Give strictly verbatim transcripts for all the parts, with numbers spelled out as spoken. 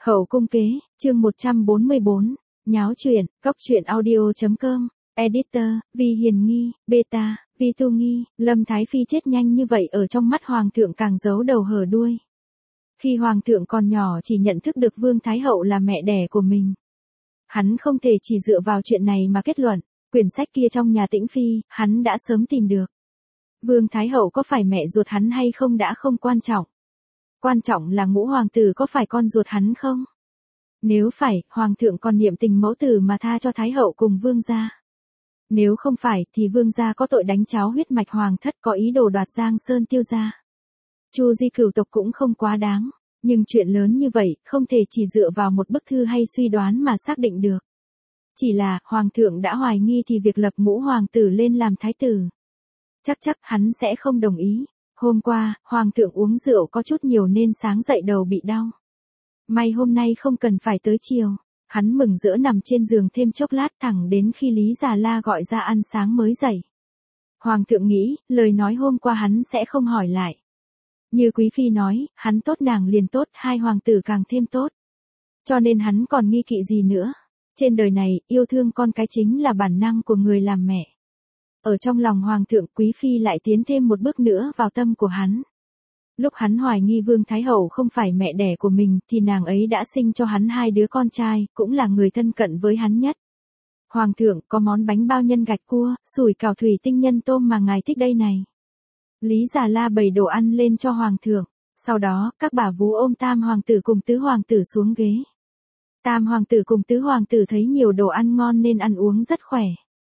Hậu cung kế, chương một trăm bốn mươi bốn, nháo chuyện, cóc truyện audio chấm com, editor, Vi Hiền Nghi, beta, Vi Tu Nghi, Lâm Thái Phi chết nhanh như vậy ở trong mắt Hoàng thượng càng giấu đầu hở đuôi. Khi Hoàng thượng còn nhỏ chỉ nhận thức được Vương Thái Hậu là mẹ đẻ của mình. Hắn không thể chỉ dựa vào chuyện này mà kết luận, quyển sách kia trong nhà Tĩnh Phi, hắn đã sớm tìm được. Vương Thái Hậu có phải mẹ ruột hắn hay không đã không quan trọng. Quan trọng là ngũ hoàng tử có phải con ruột hắn không? Nếu phải, hoàng thượng còn niệm tình mẫu tử mà tha cho Thái Hậu cùng vương gia. Nếu không phải thì vương gia có tội đánh cháo huyết mạch hoàng thất có ý đồ đoạt Giang Sơn Tiêu gia. Chu di cửu tộc cũng không quá đáng, nhưng chuyện lớn như vậy không thể chỉ dựa vào một bức thư hay suy đoán mà xác định được. Chỉ là, hoàng thượng đã hoài nghi thì việc lập ngũ hoàng tử lên làm thái tử. Chắc chắc hắn sẽ không đồng ý. Hôm qua, hoàng thượng uống rượu có chút nhiều nên sáng dậy đầu bị đau. May hôm nay không cần phải tới chiều. Hắn mừng rỡ nằm trên giường thêm chốc lát thẳng đến khi Lý Già La gọi ra ăn sáng mới dậy. Hoàng thượng nghĩ, lời nói hôm qua hắn sẽ không hỏi lại. Như Quý Phi nói, hắn tốt nàng liền tốt, hai hoàng tử càng thêm tốt. Cho nên hắn còn nghi kỵ gì nữa. Trên đời này, yêu thương con cái chính là bản năng của người làm mẹ. Ở trong lòng Hoàng thượng, Quý Phi lại tiến thêm một bước nữa vào tâm của hắn. Lúc hắn hoài nghi Vương Thái Hậu không phải mẹ đẻ của mình thì nàng ấy đã sinh cho hắn hai đứa con trai, cũng là người thân cận với hắn nhất. Hoàng thượng, có món bánh bao nhân gạch cua, sủi cảo thủy tinh nhân tôm mà ngài thích đây này. Lý Già La bày đồ ăn lên cho Hoàng thượng. Sau đó, các bà vú ôm Tam hoàng tử cùng Tứ hoàng tử xuống ghế. Tam hoàng tử cùng Tứ hoàng tử thấy nhiều đồ ăn ngon nên ăn uống rất khỏe.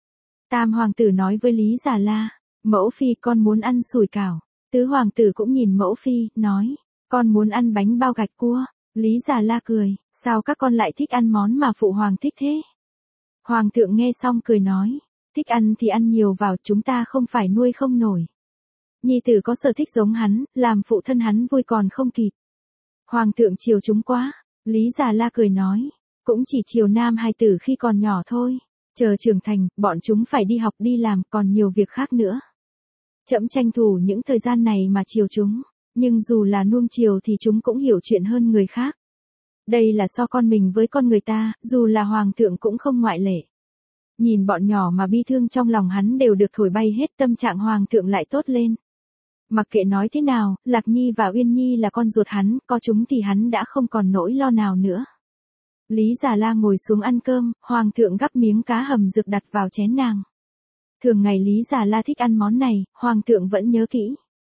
Tam hoàng tử nói với Lý Già La, mẫu phi con muốn ăn sủi cảo. Tứ hoàng tử cũng nhìn mẫu phi, nói, con muốn ăn bánh bao gạch cua. Lý Già La cười, sao các con lại thích ăn món mà phụ hoàng thích thế? Hoàng thượng nghe xong cười nói, thích ăn thì ăn nhiều vào, chúng ta không phải nuôi không nổi. Nhi tử có sở thích giống hắn, làm phụ thân hắn vui còn không kịp. Hoàng thượng chiều chúng quá. Lý Già La cười nói, cũng chỉ chiều nam hài tử khi còn nhỏ thôi. Chờ trưởng thành, bọn chúng phải đi học đi làm, còn nhiều việc khác nữa. Trẫm tranh thủ những thời gian này mà chiều chúng, nhưng dù là nuông chiều thì chúng cũng hiểu chuyện hơn người khác. Đây là so con mình với con người ta, dù là hoàng thượng cũng không ngoại lệ. Nhìn bọn nhỏ mà bi thương trong lòng hắn đều được thổi bay hết, tâm trạng hoàng thượng lại tốt lên. Mặc kệ nói thế nào, Lạc Nhi và Uyên Nhi là con ruột hắn, có chúng thì hắn đã không còn nỗi lo nào nữa. Lý Già La ngồi xuống ăn cơm, hoàng thượng gắp miếng cá hầm dược đặt vào chén nàng. Thường ngày Lý Già La thích ăn món này, hoàng thượng vẫn nhớ kỹ.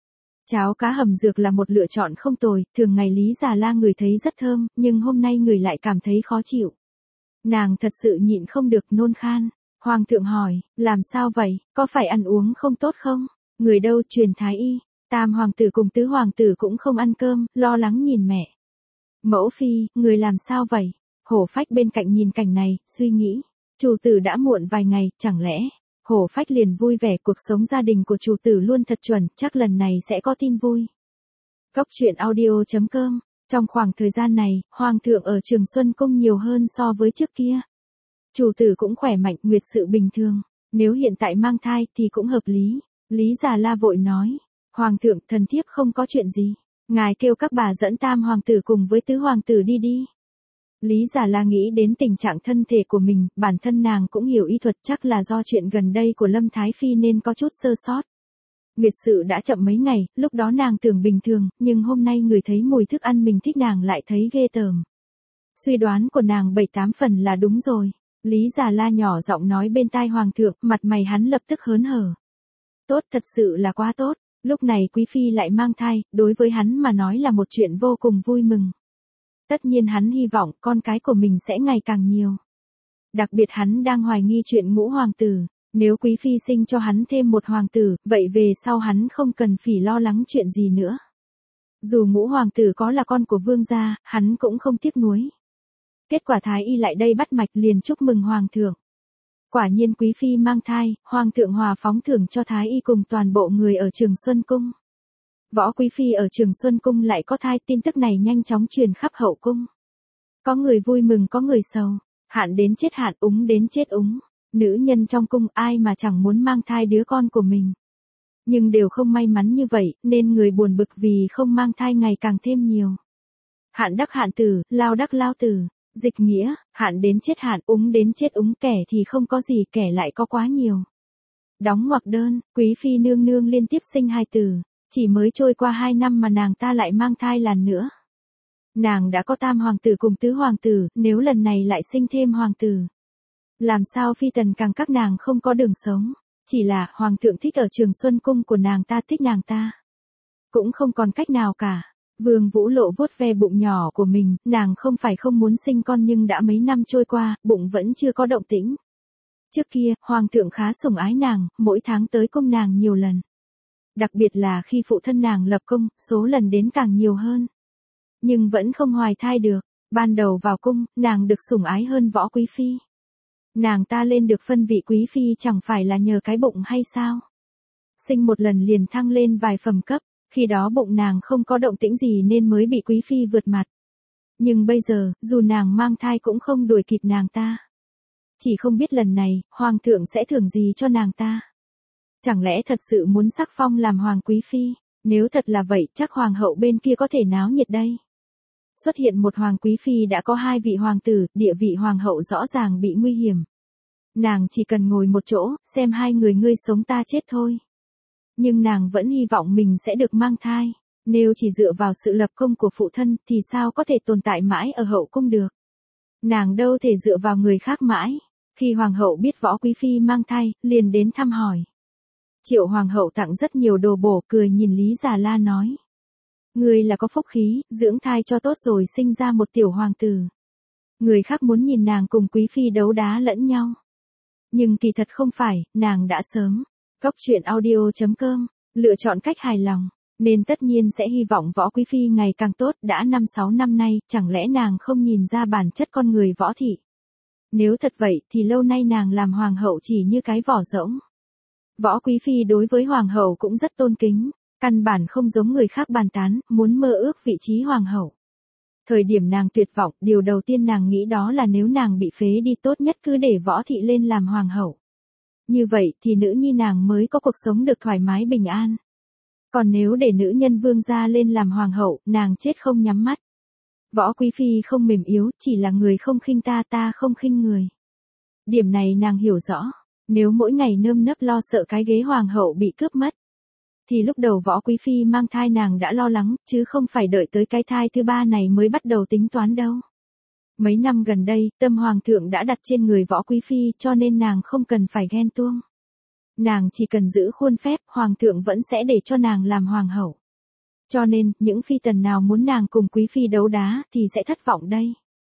Cháo cá hầm dược là một lựa chọn không tồi, thường ngày Lý Già La ngửi thấy rất thơm, nhưng hôm nay người lại cảm thấy khó chịu. Nàng thật sự nhịn không được nôn khan. Hoàng thượng hỏi, làm sao vậy, có phải ăn uống không tốt không? Người đâu truyền thái y. Tam hoàng tử cùng Tứ hoàng tử cũng không ăn cơm, lo lắng nhìn mẹ. Mẫu phi, người làm sao vậy? Hổ Phách bên cạnh nhìn cảnh này, suy nghĩ. Chủ tử đã muộn vài ngày, chẳng lẽ? Hổ Phách liền vui vẻ, cuộc sống gia đình của chủ tử luôn thật chuẩn, chắc lần này sẽ có tin vui. Cóc truyện audio chấm com. Trong khoảng thời gian này, hoàng thượng ở Trường Xuân Cung nhiều hơn so với trước kia. Chủ tử cũng khỏe mạnh, nguyệt sự bình thường. Nếu hiện tại mang thai thì cũng hợp lý. Lý Già La vội nói, hoàng thượng, thần thiếp không có chuyện gì. Ngài kêu các bà dẫn Tam hoàng tử cùng với Tứ hoàng tử đi đi. Lý Già La nghĩ đến tình trạng thân thể của mình, bản thân nàng cũng hiểu y thuật, chắc là do chuyện gần đây của Lâm Thái Phi nên có chút sơ sót. Nguyệt sự đã chậm mấy ngày, lúc đó nàng tưởng bình thường, nhưng hôm nay người thấy mùi thức ăn mình thích nàng lại thấy ghê tởm. Suy đoán của nàng bảy tám phần là đúng rồi. Lý Già La nhỏ giọng nói bên tai hoàng thượng, mặt mày hắn lập tức hớn hở. Tốt, thật sự là quá tốt. Lúc này Quý Phi lại mang thai, đối với hắn mà nói là một chuyện vô cùng vui mừng. Tất nhiên hắn hy vọng con cái của mình sẽ ngày càng nhiều. Đặc biệt hắn đang hoài nghi chuyện ngũ hoàng tử. Nếu Quý Phi sinh cho hắn thêm một hoàng tử, vậy về sau hắn không cần phỉ lo lắng chuyện gì nữa. Dù ngũ hoàng tử có là con của vương gia, hắn cũng không tiếc nuối. Kết quả thái y lại đây bắt mạch liền chúc mừng hoàng thượng. Quả nhiên Quý Phi mang thai, hoàng thượng hòa phóng thưởng cho thái y cùng toàn bộ người ở Trường Xuân Cung. Võ Quý Phi ở Trường Xuân Cung lại có thai, tin tức này nhanh chóng truyền khắp hậu cung. Có người vui mừng có người sầu, hạn đến chết hạn, úng đến chết úng. Nữ nhân trong cung ai mà chẳng muốn mang thai đứa con của mình. Nhưng đều không may mắn như vậy, nên người buồn bực vì không mang thai ngày càng thêm nhiều. Hạn đắc hạn tử, lao đắc lao tử. Dịch nghĩa, hạn đến chết hạn, úng đến chết úng, kẻ thì không có gì, kẻ lại có quá nhiều. Đóng ngoặc đơn, quý phi nương nương liên tiếp sinh hai tử, chỉ mới trôi qua hai năm mà nàng ta lại mang thai lần nữa. Nàng đã có tam hoàng tử cùng tứ hoàng tử, nếu lần này lại sinh thêm hoàng tử. Làm sao phi tần càng các nàng không có đường sống, chỉ là hoàng thượng thích ở Trường Xuân Cung của nàng ta, thích nàng ta. Cũng không còn cách nào cả. Vương Vũ Lộ vuốt ve bụng nhỏ của mình, nàng không phải không muốn sinh con nhưng đã mấy năm trôi qua, bụng vẫn chưa có động tĩnh. Trước kia, hoàng thượng khá sủng ái nàng, mỗi tháng tới cung nàng nhiều lần. Đặc biệt là khi phụ thân nàng lập công, số lần đến càng nhiều hơn. Nhưng vẫn không hoài thai được, ban đầu vào cung, nàng được sủng ái hơn Võ Quý Phi. Nàng ta lên được phân vị quý phi chẳng phải là nhờ cái bụng hay sao? Sinh một lần liền thăng lên vài phẩm cấp, khi đó bụng nàng không có động tĩnh gì nên mới bị quý phi vượt mặt. Nhưng bây giờ, dù nàng mang thai cũng không đuổi kịp nàng ta. Chỉ không biết lần này, hoàng thượng sẽ thưởng gì cho nàng ta. Chẳng lẽ thật sự muốn sắc phong làm hoàng quý phi? Nếu thật là vậy, chắc hoàng hậu bên kia có thể náo nhiệt đây. Xuất hiện một hoàng quý phi đã có hai vị hoàng tử, địa vị hoàng hậu rõ ràng bị nguy hiểm. Nàng chỉ cần ngồi một chỗ, xem hai người ngươi sống ta chết thôi. Nhưng nàng vẫn hy vọng mình sẽ được mang thai. Nếu chỉ dựa vào sự lập công của phụ thân thì sao có thể tồn tại mãi ở hậu cung được. Nàng đâu thể dựa vào người khác mãi. Khi hoàng hậu biết Võ Quý Phi mang thai, liền đến thăm hỏi. Triệu hoàng hậu tặng rất nhiều đồ bổ, cười nhìn Lý Già La nói. Người là có phúc khí, dưỡng thai cho tốt rồi sinh ra một tiểu hoàng tử. Người khác muốn nhìn nàng cùng quý phi đấu đá lẫn nhau. Nhưng kỳ thật không phải, nàng đã sớm. Cóc truyện audio chấm com, lựa chọn cách hài lòng. Nên tất nhiên sẽ hy vọng Võ Quý Phi ngày càng tốt, đã năm sáu năm nay, chẳng lẽ nàng không nhìn ra bản chất con người Võ Thị. Nếu thật vậy thì lâu nay nàng làm hoàng hậu chỉ như cái vỏ rỗng. Võ Quý Phi đối với hoàng hậu cũng rất tôn kính. Căn bản không giống người khác bàn tán, muốn mơ ước vị trí hoàng hậu. Thời điểm nàng tuyệt vọng, điều đầu tiên nàng nghĩ đó là nếu nàng bị phế đi tốt nhất cứ để Võ Thị lên làm hoàng hậu. Như vậy thì nữ nhi nàng mới có cuộc sống được thoải mái bình an. Còn nếu để nữ nhân vương gia lên làm hoàng hậu, nàng chết không nhắm mắt. Võ Quý Phi không mềm yếu, chỉ là người không khinh ta, ta không khinh người. Điểm này nàng hiểu rõ, nếu mỗi ngày nơm nớp lo sợ cái ghế hoàng hậu bị cướp mất. Thì lúc đầu Võ Quý Phi mang thai nàng đã lo lắng, chứ không phải đợi tới cái thai thứ ba này mới bắt đầu tính toán đâu. Mấy năm gần đây, tâm hoàng thượng đã đặt trên người Võ Quý Phi cho nên nàng không cần phải ghen tuông. Nàng chỉ cần giữ khuôn phép, hoàng thượng vẫn sẽ để cho nàng làm hoàng hậu. Cho nên, những phi tần nào muốn nàng cùng Quý Phi đấu đá thì sẽ thất vọng đây.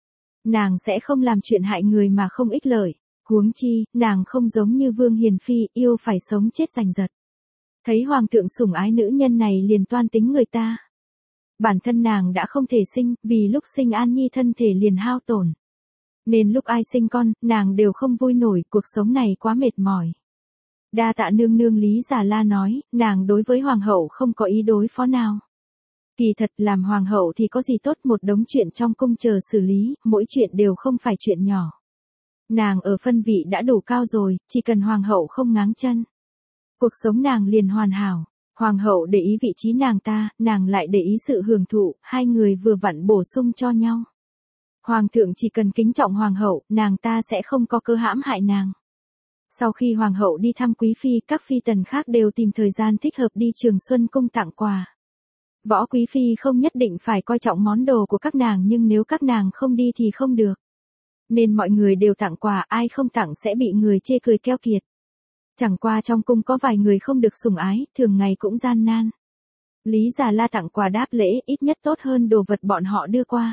Nàng sẽ không làm chuyện hại người mà không ích lợi. Huống chi, nàng không giống như Vương Hiền Phi, yêu phải sống chết giành giật. Thấy hoàng thượng sủng ái nữ nhân này liền toan tính người ta. Bản thân nàng đã không thể sinh, vì lúc sinh An Nhi thân thể liền hao tổn. Nên lúc ai sinh con, nàng đều không vui nổi, cuộc sống này quá mệt mỏi. Đa tạ nương nương. Lý Già La nói, nàng đối với hoàng hậu không có ý đối phó nào. Kỳ thật làm hoàng hậu thì có gì tốt, một đống chuyện trong cung chờ xử lý, mỗi chuyện đều không phải chuyện nhỏ. Nàng ở phân vị đã đủ cao rồi, chỉ cần hoàng hậu không ngáng chân. Cuộc sống nàng liền hoàn hảo, hoàng hậu để ý vị trí nàng ta, nàng lại để ý sự hưởng thụ, hai người vừa vặn bổ sung cho nhau. Hoàng thượng chỉ cần kính trọng hoàng hậu, nàng ta sẽ không có cơ hãm hại nàng. Sau khi hoàng hậu đi thăm quý phi, các phi tần khác đều tìm thời gian thích hợp đi Trường Xuân Cung tặng quà. Võ Quý Phi không nhất định phải coi trọng món đồ của các nàng nhưng nếu các nàng không đi thì không được. Nên mọi người đều tặng quà, ai không tặng sẽ bị người chê cười keo kiệt. Chẳng qua trong cung có vài người không được sủng ái, thường ngày cũng gian nan. Lý Già La tặng quà đáp lễ, ít nhất tốt hơn đồ vật bọn họ đưa qua.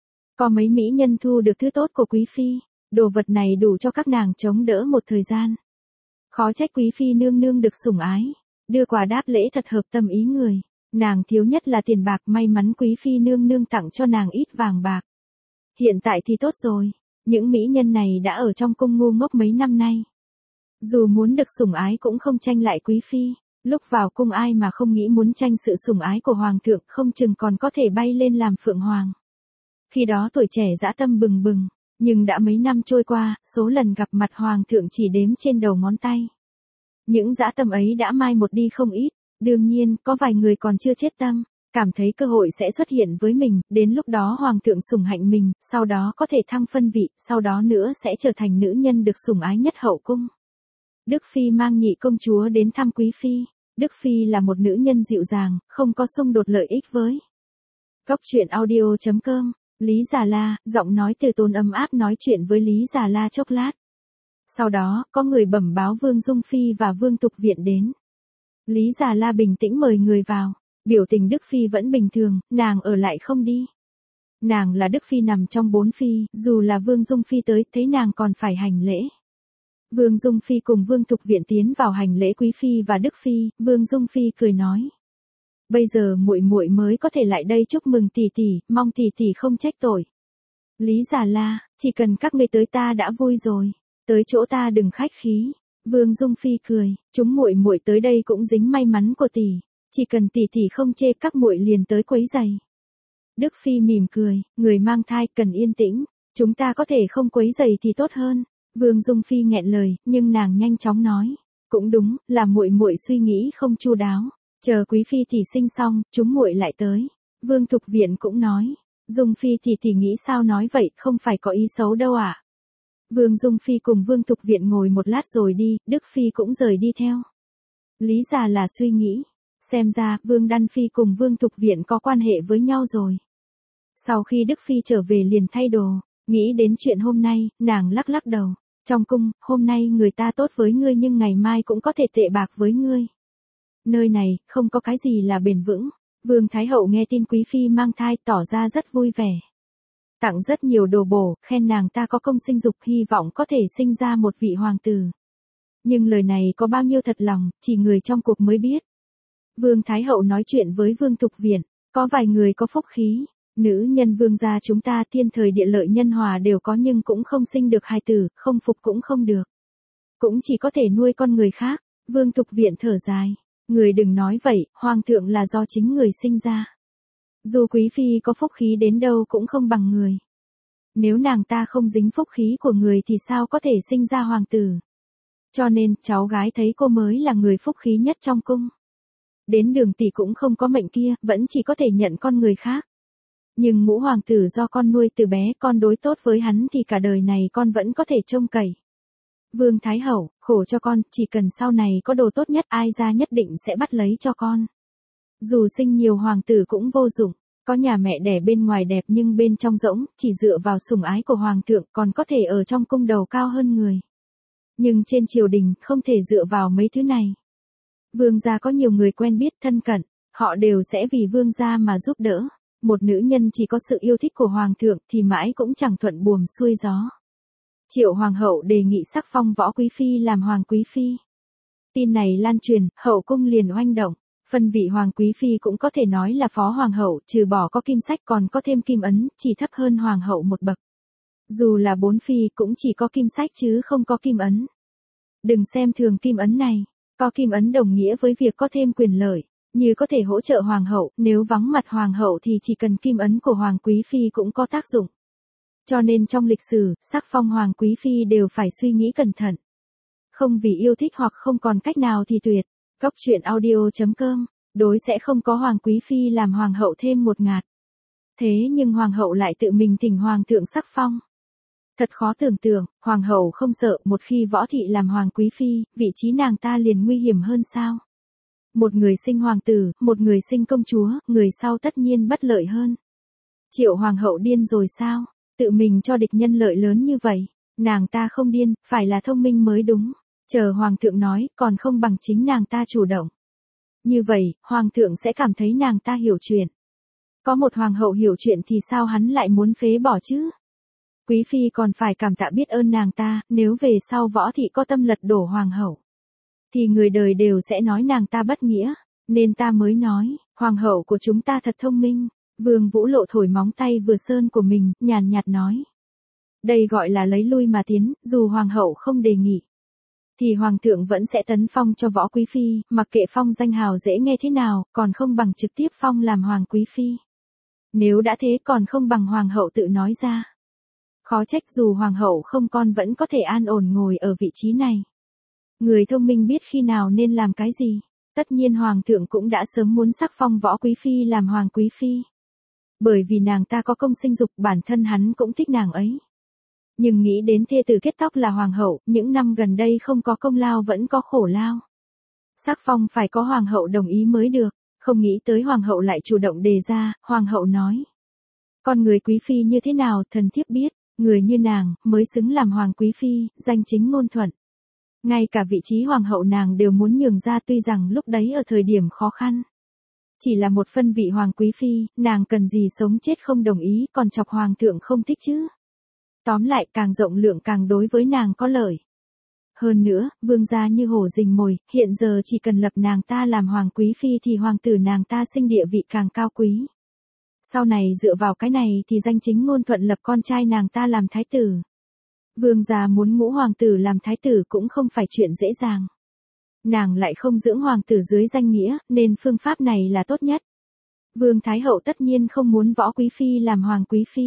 Có mấy mỹ nhân thu được thứ tốt của quý phi, đồ vật này đủ cho các nàng chống đỡ một thời gian. Khó trách quý phi nương nương được sủng ái, đưa quà đáp lễ thật hợp tâm ý người. Nàng thiếu nhất là tiền bạc, may mắn quý phi nương nương tặng cho nàng ít vàng bạc. Hiện tại thì tốt rồi, những mỹ nhân này đã ở trong cung ngu ngốc mấy năm nay. Dù muốn được sủng ái cũng không tranh lại quý phi, lúc vào cung ai mà không nghĩ muốn tranh sự sủng ái của hoàng thượng, không chừng còn có thể bay lên làm phượng hoàng. Khi đó tuổi trẻ dã tâm bừng bừng, nhưng đã mấy năm trôi qua, số lần gặp mặt hoàng thượng chỉ đếm trên đầu ngón tay. Những dã tâm ấy đã mai một đi không ít, đương nhiên, có vài người còn chưa chết tâm, Cảm thấy cơ hội sẽ xuất hiện với mình, đến lúc đó hoàng thượng sủng hạnh mình, sau đó có thể thăng phân vị, sau đó nữa sẽ trở thành nữ nhân được sủng ái nhất hậu cung. Đức Phi mang nhị công chúa đến thăm Quý Phi. Đức Phi là một nữ nhân dịu dàng, không có xung đột lợi ích với. Góc truyện audio chấm com, Lý Già La, giọng nói từ tốn ấm áp nói chuyện với Lý Già La chốc lát. Sau đó, có người bẩm báo Vương Dung Phi và Vương Tục Viện đến. Lý Già La bình tĩnh mời người vào. Biểu tình Đức Phi vẫn bình thường, nàng ở lại không đi. Nàng là Đức Phi nằm trong bốn phi, dù là Vương Dung Phi tới, thấy nàng còn phải hành lễ. Vương Dung Phi cùng Vương Thục Viện tiến vào hành lễ Quý Phi và Đức Phi, Vương Dung Phi cười nói. Bây giờ muội muội mới có thể lại đây chúc mừng tỷ tỷ, mong tỷ tỷ không trách tội. Lý Già La, chỉ cần các ngươi tới ta đã vui rồi, tới chỗ ta đừng khách khí. Vương Dung Phi cười, chúng muội muội tới đây cũng dính may mắn của tỷ. Chỉ cần tỷ tỷ không chê các muội liền tới quấy giày. Đức Phi mỉm cười, người mang thai cần yên tĩnh, chúng ta có thể không quấy giày thì tốt hơn. Vương Dung Phi nghẹn lời, nhưng nàng nhanh chóng nói, cũng đúng, là muội muội suy nghĩ không chu đáo, chờ Quý Phi tỷ sinh xong, chúng muội lại tới. Vương Thục Viện cũng nói, Dung Phi tỷ tỷ nghĩ sao nói vậy, không phải có ý xấu đâu ạ. À? Vương Dung Phi cùng Vương Thục Viện ngồi một lát rồi đi, Đức Phi cũng rời đi theo. Lý Già là suy nghĩ. Xem ra, Vương Đan Phi cùng Vương Thục Viện có quan hệ với nhau rồi. Sau khi Đức Phi trở về liền thay đồ, nghĩ đến chuyện hôm nay, nàng lắc lắc đầu. Trong cung, hôm nay người ta tốt với ngươi nhưng ngày mai cũng có thể tệ bạc với ngươi. Nơi này, không có cái gì là bền vững. Vương Thái Hậu nghe tin Quý Phi mang thai tỏ ra rất vui vẻ. Tặng rất nhiều đồ bổ, khen nàng ta có công sinh dục hy vọng có thể sinh ra một vị hoàng tử. Nhưng lời này có bao nhiêu thật lòng, chỉ người trong cuộc mới biết. Vương Thái Hậu nói chuyện với Vương Thục Viện, có vài người có phúc khí, nữ nhân vương gia chúng ta thiên thời địa lợi nhân hòa đều có nhưng cũng không sinh được hài tử, không phục cũng không được. Cũng chỉ có thể nuôi con người khác. Vương Thục Viện thở dài, người đừng nói vậy, hoàng thượng là do chính người sinh ra. Dù Quý Phi có phúc khí đến đâu cũng không bằng người. Nếu nàng ta không dính phúc khí của người thì sao có thể sinh ra hoàng tử. Cho nên, cháu gái thấy cô mới là người phúc khí nhất trong cung. Đến Đường tỷ cũng không có mệnh kia, vẫn chỉ có thể nhận con người khác. Nhưng ngũ hoàng tử do con nuôi từ bé, con đối tốt với hắn thì cả đời này con vẫn có thể trông cậy. Vương Thái Hậu, khổ cho con, chỉ cần sau này có đồ tốt nhất ai ra nhất định sẽ bắt lấy cho con. Dù sinh nhiều hoàng tử cũng vô dụng, có nhà mẹ đẻ bên ngoài đẹp nhưng bên trong rỗng, chỉ dựa vào sủng ái của hoàng thượng còn có thể ở trong cung đầu cao hơn người. Nhưng trên triều đình không thể dựa vào mấy thứ này. Vương gia có nhiều người quen biết thân cận, họ đều sẽ vì vương gia mà giúp đỡ. Một nữ nhân chỉ có sự yêu thích của hoàng thượng thì mãi cũng chẳng thuận buồm xuôi gió. Triệu hoàng hậu đề nghị sắc phong Võ Quý Phi làm hoàng quý phi. Tin này lan truyền, hậu cung liền oanh động. Phân vị hoàng quý phi cũng có thể nói là phó hoàng hậu, trừ bỏ có kim sách còn có thêm kim ấn, chỉ thấp hơn hoàng hậu một bậc. Dù là bốn phi cũng chỉ có kim sách chứ không có kim ấn. Đừng xem thường kim ấn này. Có kim ấn đồng nghĩa với việc có thêm quyền lợi, như có thể hỗ trợ hoàng hậu, nếu vắng mặt hoàng hậu thì chỉ cần kim ấn của hoàng quý phi cũng có tác dụng. Cho nên trong lịch sử, sắc phong hoàng quý phi đều phải suy nghĩ cẩn thận. Không vì yêu thích hoặc không còn cách nào thì tuyệt. Góc truyện audio chấm com, đối sẽ không có hoàng quý phi làm hoàng hậu thêm một ngạt. Thế nhưng hoàng hậu lại tự mình thỉnh hoàng thượng sắc phong. Thật khó tưởng tượng, hoàng hậu không sợ một khi Võ Thị làm hoàng quý phi, vị trí nàng ta liền nguy hiểm hơn sao? Một người sinh hoàng tử, một người sinh công chúa, người sau tất nhiên bất lợi hơn. Triệu hoàng hậu điên rồi sao? Tự mình cho địch nhân lợi lớn như vậy, nàng ta không điên, phải là thông minh mới đúng. Chờ hoàng thượng nói, còn không bằng chính nàng ta chủ động. Như vậy, hoàng thượng sẽ cảm thấy nàng ta hiểu chuyện. Có một hoàng hậu hiểu chuyện thì sao hắn lại muốn phế bỏ chứ? Quý phi còn phải cảm tạ biết ơn nàng ta, nếu về sau Võ Thị có tâm lật đổ hoàng hậu. Thì người đời đều sẽ nói nàng ta bất nghĩa, nên ta mới nói, hoàng hậu của chúng ta thật thông minh. Vương Vũ Lộ thổi móng tay vừa sơn của mình, nhàn nhạt nói. Đây gọi là lấy lui mà tiến, dù hoàng hậu không đề nghị. Thì hoàng thượng vẫn sẽ tấn phong cho Võ Quý Phi, mặc kệ phong danh hào dễ nghe thế nào, còn không bằng trực tiếp phong làm hoàng quý phi. Nếu đã thế còn không bằng hoàng hậu tự nói ra. Khó trách dù hoàng hậu không con vẫn có thể an ổn ngồi ở vị trí này. Người thông minh biết khi nào nên làm cái gì. Tất nhiên hoàng thượng cũng đã sớm muốn sắc phong Võ Quý Phi làm hoàng quý phi. Bởi vì nàng ta có công sinh dục, bản thân hắn cũng thích nàng ấy. Nhưng nghĩ đến thê tử kết tóc là hoàng hậu, những năm gần đây không có công lao vẫn có khổ lao. Sắc phong phải có hoàng hậu đồng ý mới được, không nghĩ tới hoàng hậu lại chủ động đề ra, hoàng hậu nói. Con người quý phi như thế nào thần thiếp biết, người như nàng mới xứng làm hoàng quý phi, danh chính ngôn thuận. Ngay cả vị trí hoàng hậu nàng đều muốn nhường ra, tuy rằng lúc đấy ở thời điểm khó khăn. Chỉ là một phân vị hoàng quý phi, nàng cần gì sống chết không đồng ý, còn chọc hoàng thượng không thích chứ. Tóm lại càng rộng lượng càng đối với nàng có lợi. Hơn nữa, vương gia như hổ rình mồi, hiện giờ chỉ cần lập nàng ta làm hoàng quý phi thì hoàng tử nàng ta sinh địa vị càng cao quý. Sau này dựa vào cái này thì danh chính ngôn thuận lập con trai nàng ta làm thái tử. Vương gia muốn ngũ hoàng tử làm thái tử cũng không phải chuyện dễ dàng. Nàng lại không dưỡng hoàng tử dưới danh nghĩa, nên phương pháp này là tốt nhất. Vương Thái Hậu tất nhiên không muốn Võ Quý Phi làm hoàng quý phi.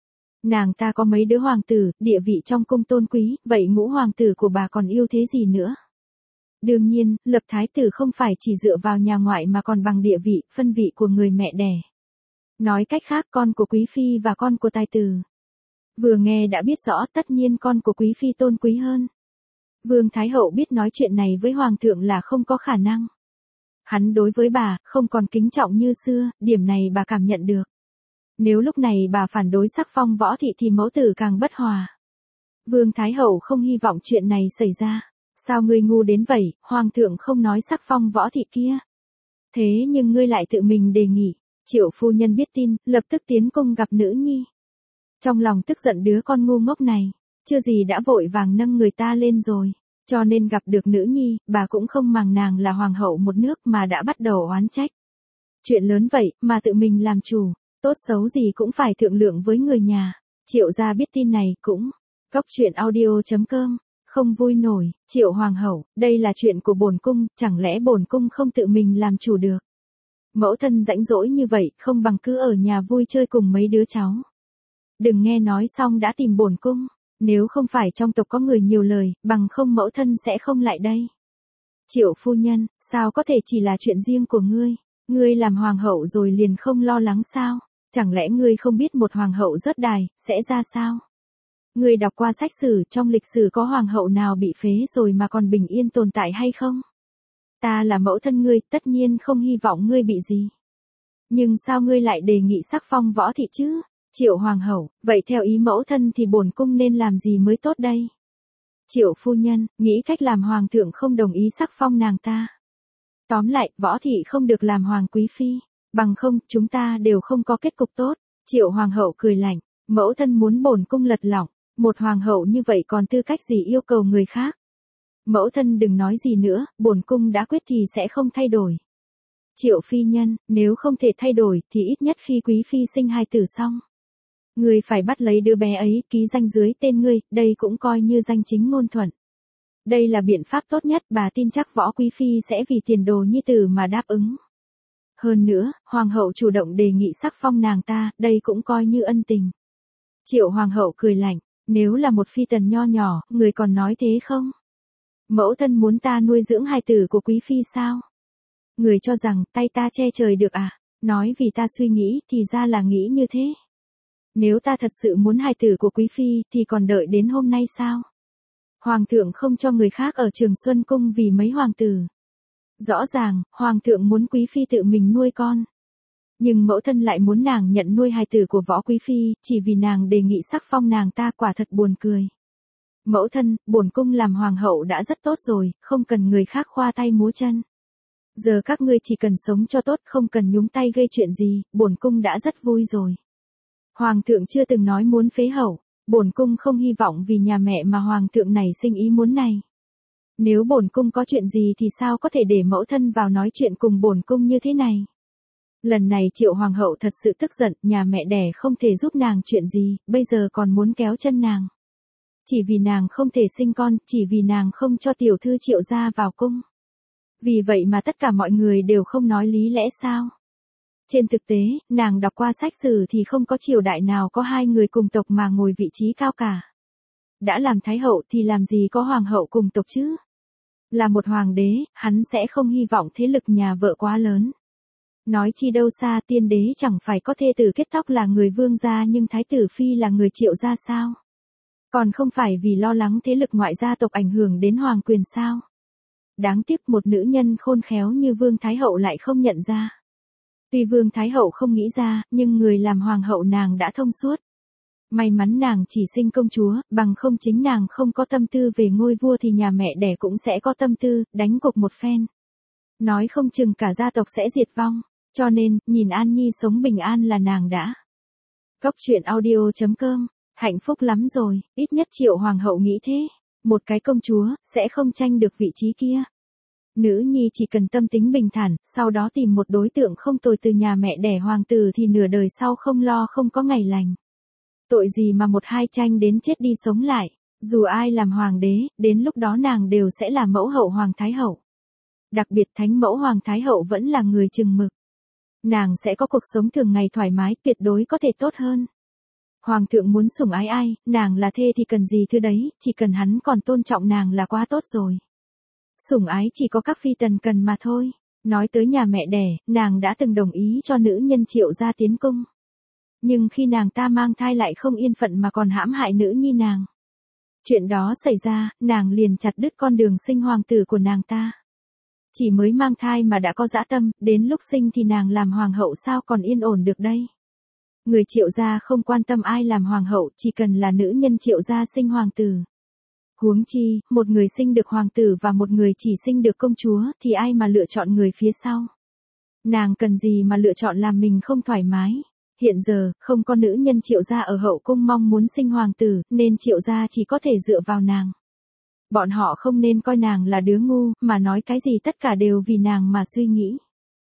Nàng ta có mấy đứa hoàng tử, địa vị trong cung tôn quý, vậy ngũ hoàng tử của bà còn yêu thế gì nữa? Đương nhiên, lập thái tử không phải chỉ dựa vào nhà ngoại mà còn bằng địa vị, phân vị của người mẹ đẻ. Nói cách khác, con của quý phi và con của tài tử. Vừa nghe đã biết rõ, tất nhiên con của quý phi tôn quý hơn. Vương Thái Hậu biết nói chuyện này với hoàng thượng là không có khả năng. Hắn đối với bà, không còn kính trọng như xưa, điểm này bà cảm nhận được. Nếu lúc này bà phản đối sắc phong Võ Thị thì mẫu tử càng bất hòa. Vương Thái Hậu không hy vọng chuyện này xảy ra. Sao ngươi ngu đến vậy, hoàng thượng không nói sắc phong Võ Thị kia. Thế nhưng ngươi lại tự mình đề nghị. Triệu phu nhân biết tin, lập tức tiến cung gặp nữ nhi. Trong lòng tức giận đứa con ngu ngốc này, chưa gì đã vội vàng nâng người ta lên rồi. Cho nên gặp được nữ nhi, bà cũng không màng nàng là hoàng hậu một nước mà đã bắt đầu oán trách. Chuyện lớn vậy mà tự mình làm chủ, tốt xấu gì cũng phải thượng lượng với người nhà. Triệu gia biết tin này cũng. Góc truyện audio chấm com, không vui nổi. Triệu hoàng hậu, đây là chuyện của bổn cung, chẳng lẽ bổn cung không tự mình làm chủ được? Mẫu thân rãnh rỗi như vậy, không bằng cứ ở nhà vui chơi cùng mấy đứa cháu. Đừng nghe nói xong đã tìm bổn cung. Nếu không phải trong tộc có người nhiều lời, bằng không mẫu thân sẽ không lại đây. Triệu phu nhân, sao có thể chỉ là chuyện riêng của ngươi? Ngươi làm hoàng hậu rồi liền không lo lắng sao? Chẳng lẽ ngươi không biết một hoàng hậu rớt đài, sẽ ra sao? Ngươi đọc qua sách sử, trong lịch sử có hoàng hậu nào bị phế rồi mà còn bình yên tồn tại hay không? Ta là mẫu thân ngươi, tất nhiên không hy vọng ngươi bị gì. Nhưng sao ngươi lại đề nghị sắc phong Võ Thị chứ? Triệu hoàng hậu, vậy theo ý mẫu thân thì bổn cung nên làm gì mới tốt đây? Triệu phu nhân, nghĩ cách làm hoàng thượng không đồng ý sắc phong nàng ta. Tóm lại, Võ Thị không được làm hoàng quý phi, bằng không, chúng ta đều không có kết cục tốt. Triệu hoàng hậu cười lạnh, mẫu thân muốn bổn cung lật lỏng, một hoàng hậu như vậy còn tư cách gì yêu cầu người khác? Mẫu thân đừng nói gì nữa, bổn cung đã quyết thì sẽ không thay đổi. Triệu phi nhân, nếu không thể thay đổi thì ít nhất khi quý phi sinh hai tử xong, ngươi phải bắt lấy đứa bé ấy, ký danh dưới tên ngươi, đây cũng coi như danh chính ngôn thuận. Đây là biện pháp tốt nhất, bà tin chắc Võ Quý Phi sẽ vì tiền đồ nhi tử mà đáp ứng. Hơn nữa, hoàng hậu chủ động đề nghị sắc phong nàng ta, đây cũng coi như ân tình. Triệu hoàng hậu cười lạnh, nếu là một phi tần nho nhỏ, người còn nói thế không? Mẫu thân muốn ta nuôi dưỡng hài tử của quý phi sao? Người cho rằng tay ta che trời được à? Nói vì ta suy nghĩ thì ra là nghĩ như thế. Nếu ta thật sự muốn hài tử của quý phi thì còn đợi đến hôm nay sao? Hoàng thượng không cho người khác ở Trường Xuân Cung vì mấy hoàng tử. Rõ ràng, hoàng thượng muốn quý phi tự mình nuôi con. Nhưng mẫu thân lại muốn nàng nhận nuôi hài tử của Võ Quý Phi, chỉ vì nàng đề nghị sắc phong nàng ta, quả thật buồn cười. Mẫu thân, bổn cung làm hoàng hậu đã rất tốt rồi, không cần người khác khoa tay múa chân. Giờ các ngươi chỉ cần sống cho tốt, không cần nhúng tay gây chuyện gì, bổn cung đã rất vui rồi. Hoàng thượng chưa từng nói muốn phế hậu, bổn cung không hy vọng vì nhà mẹ mà hoàng thượng này sinh ý muốn này. Nếu bổn cung có chuyện gì thì sao có thể để mẫu thân vào nói chuyện cùng bổn cung như thế này? Lần này Triệu hoàng hậu thật sự tức giận, nhà mẹ đẻ không thể giúp nàng chuyện gì, bây giờ còn muốn kéo chân nàng. Chỉ vì nàng không thể sinh con, chỉ vì nàng không cho tiểu thư Triệu gia vào cung. Vì vậy mà tất cả mọi người đều không nói lý lẽ sao? Trên thực tế, nàng đọc qua sách sử thì không có triều đại nào có hai người cùng tộc mà ngồi vị trí cao cả. Đã làm thái hậu thì làm gì có hoàng hậu cùng tộc chứ? Là một hoàng đế, hắn sẽ không hy vọng thế lực nhà vợ quá lớn. Nói chi đâu xa, tiên đế chẳng phải có thê tử kết tóc là người Vương gia nhưng thái tử phi là người Triệu gia sao? Còn không phải vì lo lắng thế lực ngoại gia tộc ảnh hưởng đến hoàng quyền sao? Đáng tiếc một nữ nhân khôn khéo như Vương Thái Hậu lại không nhận ra. Tuy Vương Thái Hậu không nghĩ ra, nhưng người làm hoàng hậu nàng đã thông suốt. May mắn nàng chỉ sinh công chúa, bằng không chính nàng không có tâm tư về ngôi vua thì nhà mẹ đẻ cũng sẽ có tâm tư, đánh cuộc một phen. Nói không chừng cả gia tộc sẽ diệt vong, cho nên, nhìn An Nhi sống bình an là nàng đã. Cốc truyện audio chấm com, hạnh phúc lắm rồi, ít nhất Triệu hoàng hậu nghĩ thế. Một cái công chúa, sẽ không tranh được vị trí kia. Nữ nhi chỉ cần tâm tính bình thản, sau đó tìm một đối tượng không tồi từ nhà mẹ đẻ hoàng tử thì nửa đời sau không lo không có ngày lành. Tội gì mà một hai tranh đến chết đi sống lại, dù ai làm hoàng đế, đến lúc đó nàng đều sẽ là mẫu hậu hoàng thái hậu. Đặc biệt thánh mẫu hoàng thái hậu vẫn là người chừng mực. Nàng sẽ có cuộc sống thường ngày thoải mái, tuyệt đối có thể tốt hơn. Hoàng thượng muốn sủng ái ai, nàng là thê thì cần gì thứ đấy, chỉ cần hắn còn tôn trọng nàng là quá tốt rồi. Sủng ái chỉ có các phi tần cần mà thôi. Nói tới nhà mẹ đẻ, nàng đã từng đồng ý cho nữ nhân Triệu gia tiến cung. Nhưng khi nàng ta mang thai lại không yên phận mà còn hãm hại nữ nhi nàng. Chuyện đó xảy ra, nàng liền chặt đứt con đường sinh hoàng tử của nàng ta. Chỉ mới mang thai mà đã có dã tâm, đến lúc sinh thì nàng làm hoàng hậu sao còn yên ổn được đây. Người Triệu gia không quan tâm ai làm hoàng hậu, chỉ cần là nữ nhân Triệu gia sinh hoàng tử. Huống chi, một người sinh được hoàng tử và một người chỉ sinh được công chúa, thì ai mà lựa chọn người phía sau. Nàng cần gì mà lựa chọn làm mình không thoải mái. Hiện giờ, không có nữ nhân Triệu gia ở hậu cung mong muốn sinh hoàng tử, nên Triệu gia chỉ có thể dựa vào nàng. Bọn họ không nên coi nàng là đứa ngu, mà nói cái gì tất cả đều vì nàng mà suy nghĩ.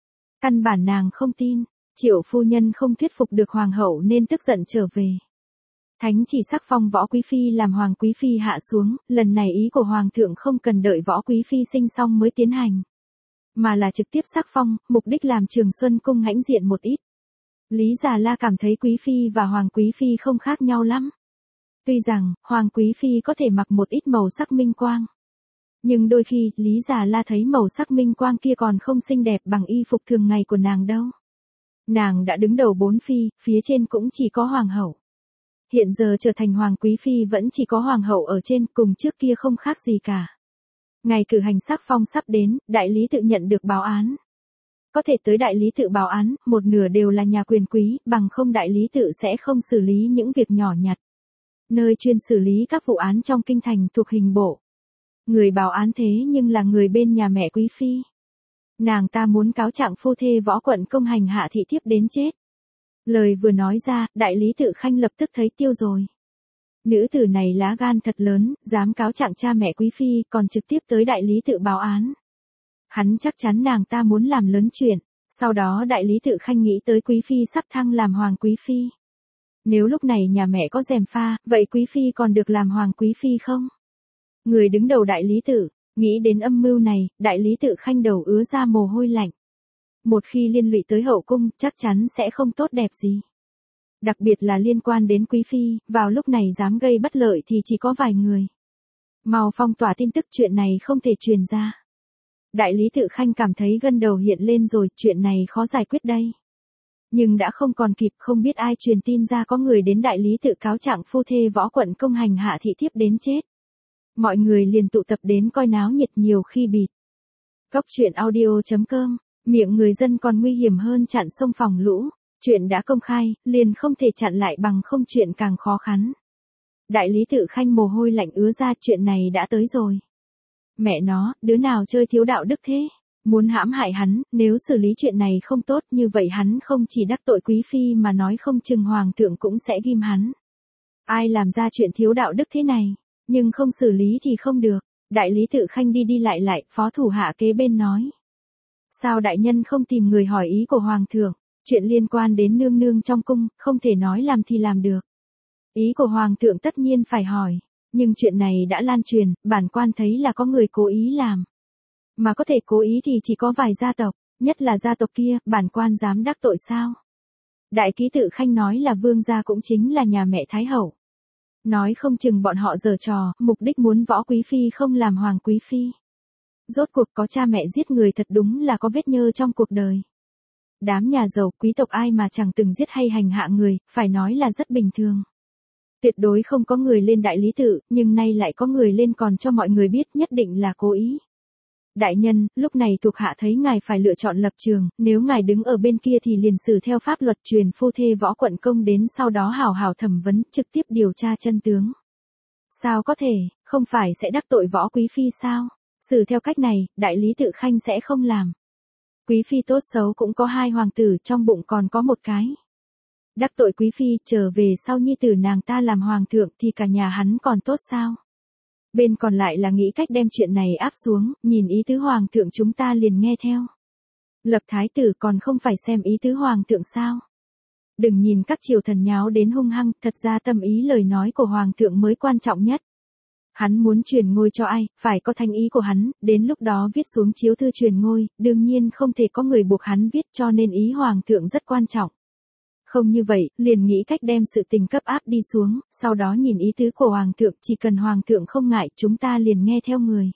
Căn bản nàng không tin, Triệu phu nhân không thuyết phục được hoàng hậu nên tức giận trở về. Thánh chỉ sắc phong Võ Quý Phi làm hoàng quý phi hạ xuống, lần này ý của hoàng thượng không cần đợi Võ Quý Phi sinh xong mới tiến hành. Mà là trực tiếp sắc phong, mục đích làm Trường Xuân cung hãnh diện một ít. Lý Già La cảm thấy Quý Phi và Hoàng Quý Phi không khác nhau lắm. Tuy rằng, Hoàng Quý Phi có thể mặc một ít màu sắc minh quang. Nhưng đôi khi, Lý Già La thấy màu sắc minh quang kia còn không xinh đẹp bằng y phục thường ngày của nàng đâu. Nàng đã đứng đầu bốn phi, phía trên cũng chỉ có hoàng hậu. Hiện giờ trở thành Hoàng Quý Phi vẫn chỉ có hoàng hậu ở trên, cùng trước kia không khác gì cả. Ngày cử hành sắc phong sắp đến, đại lý tự nhận được báo án. Có thể tới đại lý tự báo án, một nửa đều là nhà quyền quý, bằng không đại lý tự sẽ không xử lý những việc nhỏ nhặt. Nơi chuyên xử lý các vụ án trong kinh thành thuộc hình bộ. Người báo án thế nhưng là người bên nhà mẹ Quý Phi. Nàng ta muốn cáo trạng phu thê Võ Quận Công hành hạ thị thiếp đến chết. Lời vừa nói ra, đại lý tự Khanh lập tức thấy tiêu rồi. Nữ tử này lá gan thật lớn, dám cáo trạng cha mẹ Quý Phi, còn trực tiếp tới đại lý tự báo án. Hắn chắc chắn nàng ta muốn làm lớn chuyện, sau đó đại lý tự Khanh nghĩ tới Quý Phi sắp thăng làm Hoàng Quý Phi. Nếu lúc này nhà mẹ có gièm pha, vậy Quý Phi còn được làm Hoàng Quý Phi không? Người đứng đầu đại lý tự, nghĩ đến âm mưu này, đại lý tự Khanh đầu ứa ra mồ hôi lạnh. Một khi liên lụy tới hậu cung, chắc chắn sẽ không tốt đẹp gì. Đặc biệt là liên quan đến Quý Phi, vào lúc này dám gây bất lợi thì chỉ có vài người. Mau phong tỏa tin tức chuyện này không thể truyền ra. Đại lý tự Khanh cảm thấy gân đầu hiện lên rồi, chuyện này khó giải quyết đây. Nhưng đã không còn kịp, không biết ai truyền tin ra có người đến đại lý tự cáo trạng phu thê Võ Quận Công hành hạ thị thiếp đến chết. Mọi người liền tụ tập đến coi náo nhiệt nhiều khi bịt. Cốc truyện audio chấm com, miệng người dân còn nguy hiểm hơn chặn sông phòng lũ. Chuyện đã công khai, liền không thể chặn lại bằng không chuyện càng khó khăn. Đại lý tự Khanh mồ hôi lạnh ứa ra, chuyện này đã tới rồi. Mẹ nó, đứa nào chơi thiếu đạo đức thế? Muốn hãm hại hắn, nếu xử lý chuyện này không tốt như vậy hắn không chỉ đắc tội Quý Phi mà nói không chừng hoàng thượng cũng sẽ ghim hắn. Ai làm ra chuyện thiếu đạo đức thế này, nhưng không xử lý thì không được. Đại lý tự Khanh đi đi lại lại, phó thủ hạ kế bên nói. Sao đại nhân không tìm người hỏi ý của hoàng thượng? Chuyện liên quan đến nương nương trong cung, không thể nói làm thì làm được. Ý của hoàng thượng tất nhiên phải hỏi. Nhưng chuyện này đã lan truyền, bản quan thấy là có người cố ý làm. Mà có thể cố ý thì chỉ có vài gia tộc, nhất là gia tộc kia, bản quan dám đắc tội sao? Đại ký tự Khanh nói là vương gia cũng chính là nhà mẹ Thái Hậu. Nói không chừng bọn họ giở trò, mục đích muốn Võ Quý Phi không làm Hoàng Quý Phi. Rốt cuộc có cha mẹ giết người thật đúng là có vết nhơ trong cuộc đời. Đám nhà giàu quý tộc ai mà chẳng từng giết hay hành hạ người, phải nói là rất bình thường. Tuyệt đối không có người lên đại lý tự, nhưng nay lại có người lên còn cho mọi người biết, nhất định là cố ý. Đại nhân, lúc này thuộc hạ thấy ngài phải lựa chọn lập trường, nếu ngài đứng ở bên kia thì liền xử theo pháp luật truyền phu thê Võ Quận Công đến sau đó hào hào thẩm vấn, trực tiếp điều tra chân tướng. Sao có thể, không phải sẽ đắc tội Võ Quý Phi sao? Xử theo cách này, đại lý tự khanh sẽ không làm. Quý Phi tốt xấu cũng có hai hoàng tử, trong bụng còn có một cái. Đắc tội Quý Phi, trở về sau nhi tử nàng ta làm hoàng thượng thì cả nhà hắn còn tốt sao? Bên còn lại là nghĩ cách đem chuyện này áp xuống, nhìn ý tứ hoàng thượng chúng ta liền nghe theo. Lập thái tử còn không phải xem ý tứ hoàng thượng sao? Đừng nhìn các triều thần nháo đến hung hăng, thật ra tâm ý lời nói của hoàng thượng mới quan trọng nhất. Hắn muốn truyền ngôi cho ai, phải có thành ý của hắn, đến lúc đó viết xuống chiếu thư truyền ngôi, đương nhiên không thể có người buộc hắn viết, cho nên ý hoàng thượng rất quan trọng. Không như vậy, liền nghĩ cách đem sự tình cấp áp đi xuống, sau đó nhìn ý tứ của hoàng thượng, chỉ cần hoàng thượng không ngại, chúng ta liền nghe theo người.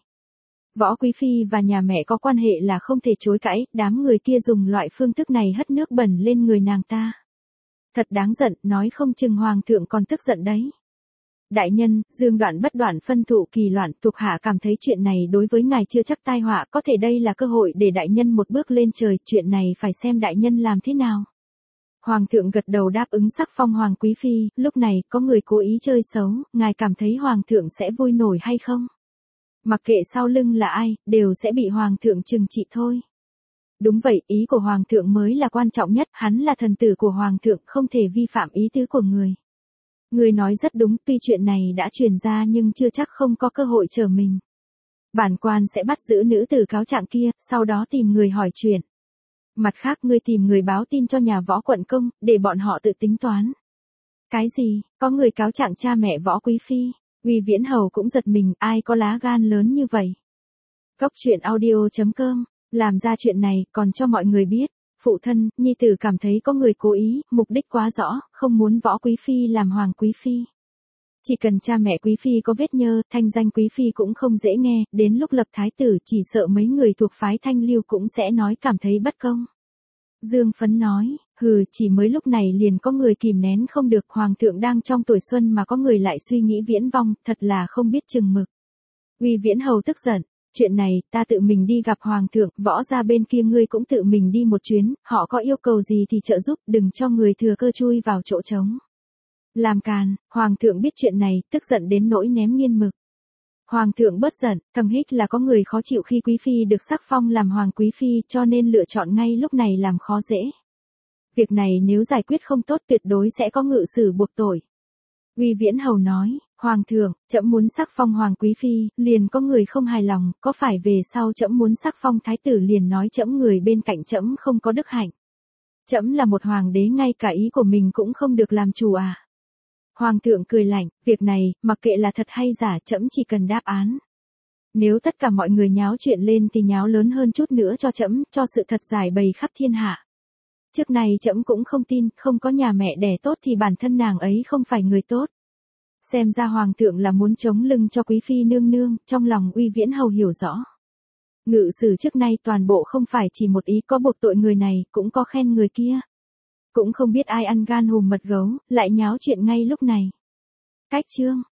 Võ Quý Phi và nhà mẹ có quan hệ là không thể chối cãi, đám người kia dùng loại phương thức này hất nước bẩn lên người nàng ta. Thật đáng giận, nói không chừng hoàng thượng còn tức giận đấy. Đại nhân, dương đoạn bất đoạn phân thụ kỳ loạn, thuộc hạ cảm thấy chuyện này đối với ngài chưa chắc tai họa, có thể đây là cơ hội để đại nhân một bước lên trời, chuyện này phải xem đại nhân làm thế nào. Hoàng thượng gật đầu đáp ứng sắc phong Hoàng Quý Phi, lúc này có người cố ý chơi xấu, ngài cảm thấy Hoàng thượng sẽ vui nổi hay không? Mặc kệ sau lưng là ai, đều sẽ bị Hoàng thượng trừng trị thôi. Đúng vậy, ý của Hoàng thượng mới là quan trọng nhất, hắn là thần tử của Hoàng thượng, không thể vi phạm ý tứ của người. Người nói rất đúng, tuy chuyện này đã truyền ra nhưng chưa chắc không có cơ hội trở mình. Bản quan sẽ bắt giữ nữ tử cáo trạng kia, sau đó tìm người hỏi chuyện. Mặt khác ngươi tìm người báo tin cho nhà Võ Quận Công, để bọn họ tự tính toán. Cái gì, có người cáo trạng cha mẹ Võ Quý Phi, Uy Viễn Hầu cũng giật mình, ai có lá gan lớn như vậy. Cốc truyện audio chấm com, làm ra chuyện này, còn cho mọi người biết. Phụ thân, nhi tử cảm thấy có người cố ý, mục đích quá rõ, không muốn Võ Quý Phi làm Hoàng Quý Phi. Chỉ cần cha mẹ Quý Phi có vết nhơ, thanh danh Quý Phi cũng không dễ nghe, đến lúc lập thái tử chỉ sợ mấy người thuộc phái Thanh Lưu cũng sẽ nói cảm thấy bất công. Dương Phấn nói, hừ, chỉ mới lúc này liền có người kìm nén không được, Hoàng thượng đang trong tuổi xuân mà có người lại suy nghĩ viễn vong, thật là không biết chừng mực. Uy Viễn Hầu tức giận, chuyện này, ta tự mình đi gặp Hoàng thượng, Võ ra bên kia ngươi cũng tự mình đi một chuyến, họ có yêu cầu gì thì trợ giúp, đừng cho người thừa cơ chui vào chỗ trống. Làm càn, Hoàng thượng biết chuyện này, tức giận đến nỗi ném nghiên mực. Hoàng thượng bớt giận, thầm hít là có người khó chịu khi Quý Phi được sắc phong làm Hoàng Quý Phi cho nên lựa chọn ngay lúc này làm khó dễ. Việc này nếu giải quyết không tốt tuyệt đối sẽ có ngự sử buộc tội. Uy Viễn Hầu nói, Hoàng thượng, trẫm muốn sắc phong Hoàng Quý Phi, liền có người không hài lòng, có phải về sau trẫm muốn sắc phong Thái tử liền nói trẫm người bên cạnh trẫm không có đức hạnh. Trẫm là một hoàng đế ngay cả ý của mình cũng không được làm chủ à. Hoàng thượng cười lạnh, việc này, mặc kệ là thật hay giả trẫm chỉ cần đáp án. Nếu tất cả mọi người nháo chuyện lên thì nháo lớn hơn chút nữa cho trẫm, cho sự thật giải bày khắp thiên hạ. Trước này trẫm cũng không tin, không có nhà mẹ đẻ tốt thì bản thân nàng ấy không phải người tốt. Xem ra Hoàng thượng là muốn chống lưng cho Quý Phi nương nương, trong lòng Uy Viễn Hầu hiểu rõ. Ngự sử trước nay toàn bộ không phải chỉ một ý có buộc tội người này, cũng có khen người kia. Cũng không biết ai ăn gan hùm mật gấu, lại nháo chuyện ngay lúc này. Cách chương.